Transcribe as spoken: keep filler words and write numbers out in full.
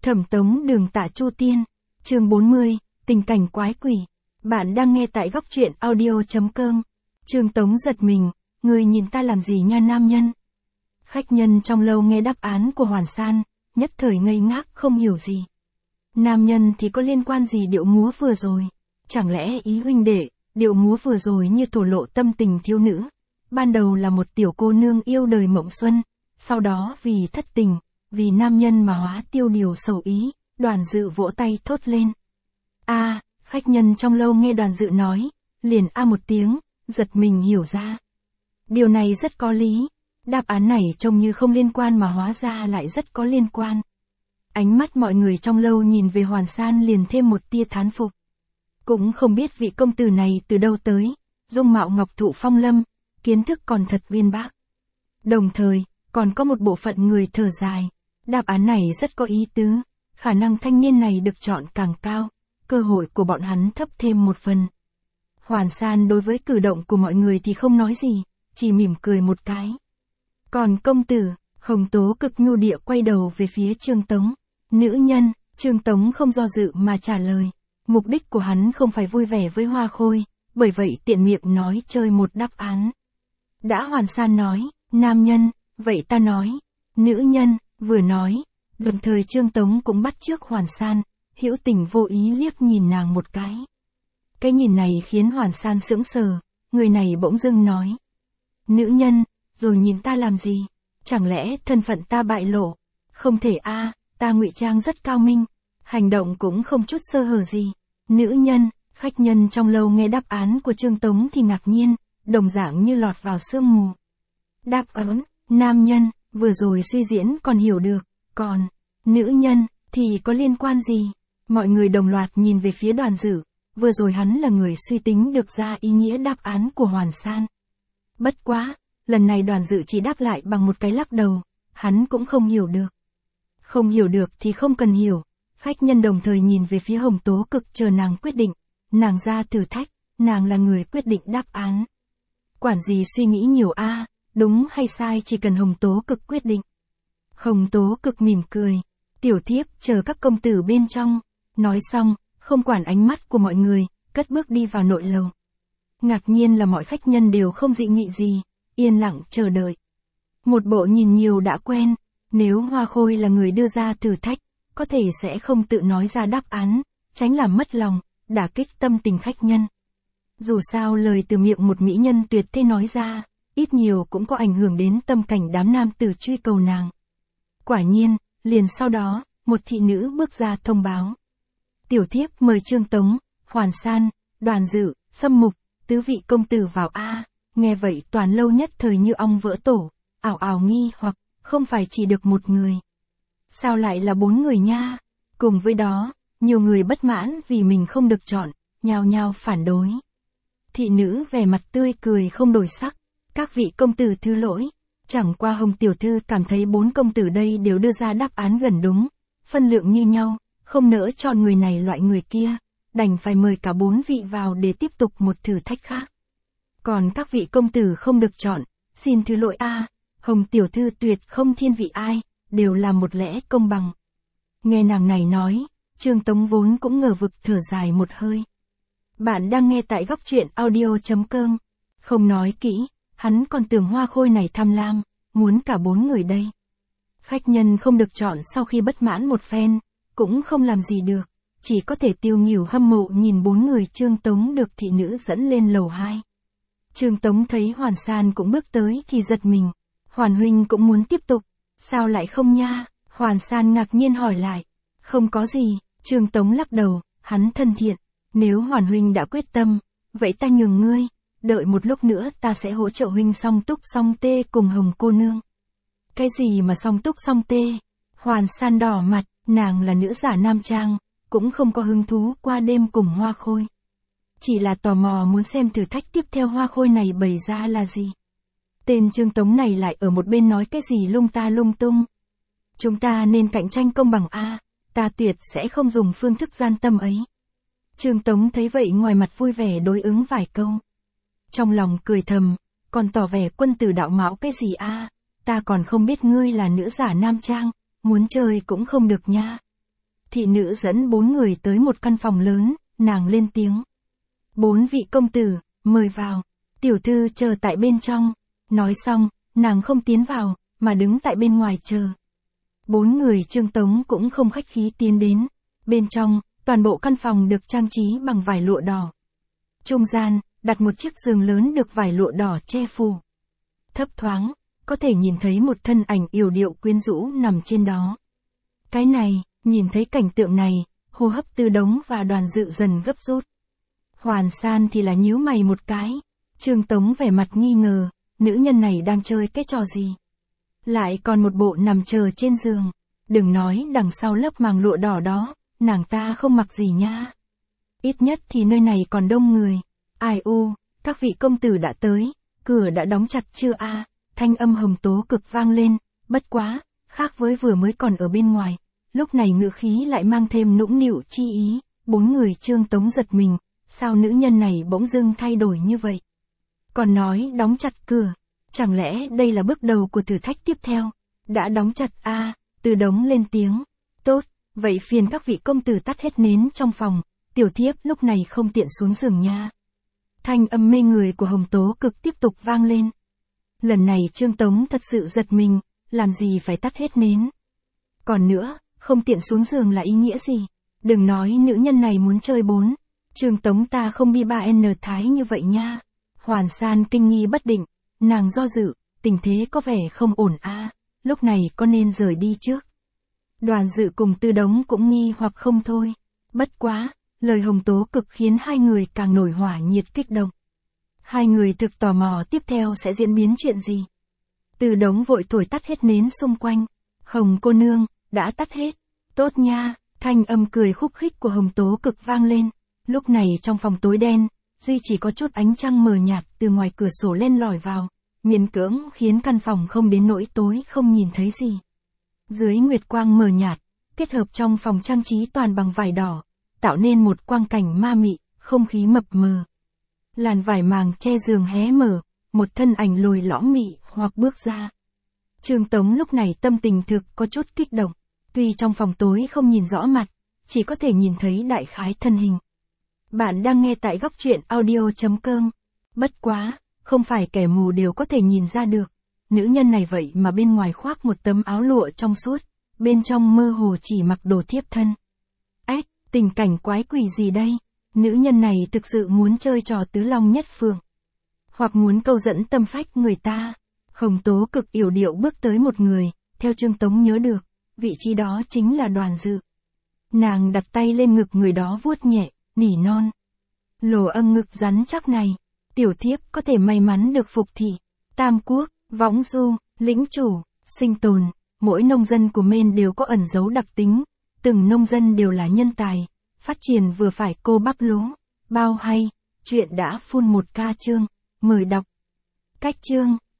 Thẩm Tống Đường Tạ Chu Tiên, chương bốn mươi, tình cảnh quái quỷ. Bạn đang nghe tại góc truyện audio.com. Trương Tống giật mình, người nhìn ta làm gì nha nam nhân. Khách nhân trong lâu nghe đáp án của Hoàn San, nhất thời ngây ngác không hiểu gì. Nam nhân thì có liên quan gì điệu múa vừa rồi? Chẳng lẽ ý huynh đệ, điệu múa vừa rồi như thổ lộ tâm tình thiếu nữ. Ban đầu là một tiểu cô nương yêu đời mộng xuân, sau đó vì thất tình, vì nam nhân mà hóa tiêu điều sầu ý, Đoàn Dự vỗ tay thốt lên. A, khách nhân trong lâu nghe Đoàn Dự nói, liền a một tiếng, giật mình hiểu ra. Điều này rất có lý, đáp án này trông như không liên quan mà hóa ra lại rất có liên quan. Ánh mắt mọi người trong lâu nhìn về Hoàn San liền thêm một tia thán phục. Cũng không biết vị công tử này từ đâu tới, dung mạo ngọc thụ phong lâm, kiến thức còn thật uyên bác. Đồng thời, còn có một bộ phận người thở dài. Đáp án này rất có ý tứ, khả năng thanh niên này được chọn càng cao, cơ hội của bọn hắn thấp thêm một phần. Hoàn San đối với cử động của mọi người thì không nói gì, chỉ mỉm cười một cái. Còn công tử, Hồng Tố cực nhu địa quay đầu về phía Trương Tống. Nữ nhân, Trương Tống không do dự mà trả lời. Mục đích của hắn không phải vui vẻ với Hoa Khôi, bởi vậy tiện miệng nói chơi một đáp án. Đã Hoàn San nói, nam nhân, vậy ta nói, nữ nhân, vừa nói, đồng thời Trương Tống cũng bắt chước Hoàn San, hữu tình vô ý liếc nhìn nàng một cái. Cái nhìn này khiến Hoàn San sững sờ, người này bỗng dưng nói. Nữ nhân, rồi nhìn ta làm gì? Chẳng lẽ thân phận ta bại lộ? Không thể a, ta ngụy trang rất cao minh, hành động cũng không chút sơ hở gì. Nữ nhân, khách nhân trong lâu nghe đáp án của Trương Tống thì ngạc nhiên, đồng dạng như lọt vào sương mù. Đáp án, nam nhân, vừa rồi suy diễn còn hiểu được, còn, nữ nhân, thì có liên quan gì? Mọi người đồng loạt nhìn về phía Đoàn Dự, vừa rồi hắn là người suy tính được ra ý nghĩa đáp án của Hoàn San. Bất quá, lần này Đoàn Dự chỉ đáp lại bằng một cái lắc đầu, hắn cũng không hiểu được. Không hiểu được thì không cần hiểu, khách nhân đồng thời nhìn về phía Hồng Tố Cực chờ nàng quyết định, nàng ra thử thách, nàng là người quyết định đáp án. Quản gì suy nghĩ nhiều a, đúng hay sai chỉ cần Hồng Tố Cực quyết định. Hồng Tố Cực mỉm cười, tiểu thiếp chờ các công tử bên trong, nói xong, không quản ánh mắt của mọi người, cất bước đi vào nội lầu. Ngạc nhiên là mọi khách nhân đều không dị nghị gì, yên lặng chờ đợi. Một bộ nhìn nhiều đã quen, nếu Hoa Khôi là người đưa ra thử thách, có thể sẽ không tự nói ra đáp án, tránh làm mất lòng, đả kích tâm tình khách nhân. Dù sao lời từ miệng một mỹ nhân tuyệt thế nói ra, ít nhiều cũng có ảnh hưởng đến tâm cảnh đám nam tử truy cầu nàng. Quả nhiên, liền sau đó, một thị nữ bước ra thông báo. Tiểu thiếp mời Trương Tống, Hoàn San, Đoàn Dự, Sâm Mục, tứ vị công tử vào a. Nghe vậy toàn lâu nhất thời như ong vỡ tổ, ảo ảo nghi hoặc, không phải chỉ được một người. Sao lại là bốn người nha? Cùng với đó, nhiều người bất mãn vì mình không được chọn, nhao nhao phản đối. Thị nữ vẻ mặt tươi cười không đổi sắc, các vị công tử thứ lỗi, chẳng qua Hồng tiểu thư cảm thấy bốn công tử đây đều đưa ra đáp án gần đúng, phân lượng như nhau, không nỡ chọn người này loại người kia, đành phải mời cả bốn vị vào để tiếp tục một thử thách khác. Còn các vị công tử không được chọn, xin thứ lỗi a, Hồng tiểu thư tuyệt không thiên vị ai, đều là một lẽ công bằng. Nghe nàng này nói, Trương Tống vốn cũng ngờ vực thở dài một hơi. Bạn đang nghe tại góc truyện audio.com. Không nói kỹ, hắn còn tưởng Hoa Khôi này tham lam, muốn cả bốn người đây. Khách nhân không được chọn sau khi bất mãn một phen, cũng không làm gì được, chỉ có thể tiêu nghỉu hâm mộ nhìn bốn người Trương Tống được thị nữ dẫn lên lầu hai. Trương Tống thấy Hoàn San cũng bước tới thì giật mình, Hoàn huynh cũng muốn tiếp tục, sao lại không nha? Hoàn San ngạc nhiên hỏi lại, không có gì, Trương Tống lắc đầu, hắn thân thiện, nếu Hoàn huynh đã quyết tâm, vậy ta nhường ngươi, đợi một lúc nữa ta sẽ hỗ trợ huynh song túc song tê cùng Hồng cô nương. Cái gì mà song túc song tê? Hoàn San đỏ mặt, nàng là nữ giả nam trang, cũng không có hứng thú qua đêm cùng Hoa Khôi. Chỉ là tò mò muốn xem thử thách tiếp theo Hoa Khôi này bày ra là gì. Tên Trương Tống này lại ở một bên nói cái gì lung ta lung tung. Chúng ta nên cạnh tranh công bằng a, ta tuyệt sẽ không dùng phương thức gian tâm ấy. Trương Tống thấy vậy ngoài mặt vui vẻ đối ứng vài câu. Trong lòng cười thầm, còn tỏ vẻ quân tử đạo mạo cái gì a, ta còn không biết ngươi là nữ giả nam trang, muốn chơi cũng không được nha. Thị nữ dẫn bốn người tới một căn phòng lớn, nàng lên tiếng. Bốn vị công tử, mời vào. Tiểu thư chờ tại bên trong. Nói xong, nàng không tiến vào, mà đứng tại bên ngoài chờ. Bốn người Trương Tống cũng không khách khí tiến đến. Bên trong, toàn bộ căn phòng được trang trí bằng vải lụa đỏ. Trung gian, đặt một chiếc giường lớn được vải lụa đỏ che phủ. Thấp thoáng, có thể nhìn thấy một thân ảnh yểu điệu quyến rũ nằm trên đó. Cái này, nhìn thấy cảnh tượng này, hô hấp Tư Đống và Đoàn Dự dần gấp rút. Hoàn San thì là nhíu mày một cái. Trương Tống vẻ mặt nghi ngờ, nữ nhân này đang chơi cái trò gì? Lại còn một bộ nằm chờ trên giường. Đừng nói đằng sau lớp màng lụa đỏ đó, nàng ta không mặc gì nha. Ít nhất thì nơi này còn đông người. Ai u, các vị công tử đã tới, cửa đã đóng chặt chưa a? Thanh âm Hồng Tố Cực vang lên, bất quá, khác với vừa mới còn ở bên ngoài, lúc này ngữ khí lại mang thêm nũng nịu chi ý. Bốn người Trương Tống giật mình, sao nữ nhân này bỗng dưng thay đổi như vậy? Còn nói đóng chặt cửa, chẳng lẽ đây là bước đầu của thử thách tiếp theo? Đã đóng chặt a? À, Từ Đống lên tiếng. Tốt, vậy phiền các vị công tử tắt hết nến trong phòng, tiểu thiếp lúc này không tiện xuống giường nha. Thanh âm mê người của Hồng Tố Cực tiếp tục vang lên. Lần này Trương Tống thật sự giật mình, làm gì phải tắt hết nến. Còn nữa, không tiện xuống giường là ý nghĩa gì? Đừng nói nữ nhân này muốn chơi bốn. Trương Tống ta không bi ba n thái như vậy nha. Hoàn San kinh nghi bất định, nàng do dự, tình thế có vẻ không ổn a, à, lúc này có nên rời đi trước. Đoàn Dự cùng Tư Đống cũng nghi hoặc không thôi. Bất quá, lời Hồng Tố Cực khiến hai người càng nổi hỏa nhiệt kích động. Hai người thực tò mò tiếp theo sẽ diễn biến chuyện gì. Tư Đống vội thổi tắt hết nến xung quanh. Hồng cô nương, đã tắt hết. Tốt nha, thanh âm cười khúc khích của Hồng Tố Cực vang lên. Lúc này trong phòng tối đen, duy chỉ có chút ánh trăng mờ nhạt từ ngoài cửa sổ len lỏi vào, miễn cưỡng khiến căn phòng không đến nỗi tối không nhìn thấy gì. Dưới nguyệt quang mờ nhạt, kết hợp trong phòng trang trí toàn bằng vải đỏ, tạo nên một quang cảnh ma mị, không khí mập mờ. Làn vải màng che giường hé mở, một thân ảnh lồi lõm mị hoặc bước ra. Trương Tống lúc này tâm tình thực có chút kích động, tuy trong phòng tối không nhìn rõ mặt, chỉ có thể nhìn thấy đại khái thân hình. Bạn đang nghe tại góc truyện audio chấm com. Bất quá, không phải kẻ mù đều có thể nhìn ra được. Nữ nhân này vậy mà bên ngoài khoác một tấm áo lụa trong suốt, bên trong mơ hồ chỉ mặc đồ thiếp thân. Ếch, tình cảnh quái quỷ gì đây? Nữ nhân này thực sự muốn chơi trò tứ long nhất phượng, hoặc muốn câu dẫn tâm phách người ta. Hồng Tố Cực yểu điệu bước tới một người, theo Trương Tống nhớ được, vị trí đó chính là Đoàn Dự. Nàng đặt tay lên ngực người đó vuốt nhẹ, nỉ non. Lồ âng ngực rắn chắc này, tiểu thiếp có thể may mắn được phục thị. Tam Quốc, Võng Du, Lĩnh Chủ, Sinh Tồn, mỗi nông dân của Maine đều có ẩn dấu đặc tính, từng nông dân đều là nhân tài, phát triển vừa phải cô bắp lúa, bao hay, chuyện đã phun một ca chương, mời đọc. Cách chương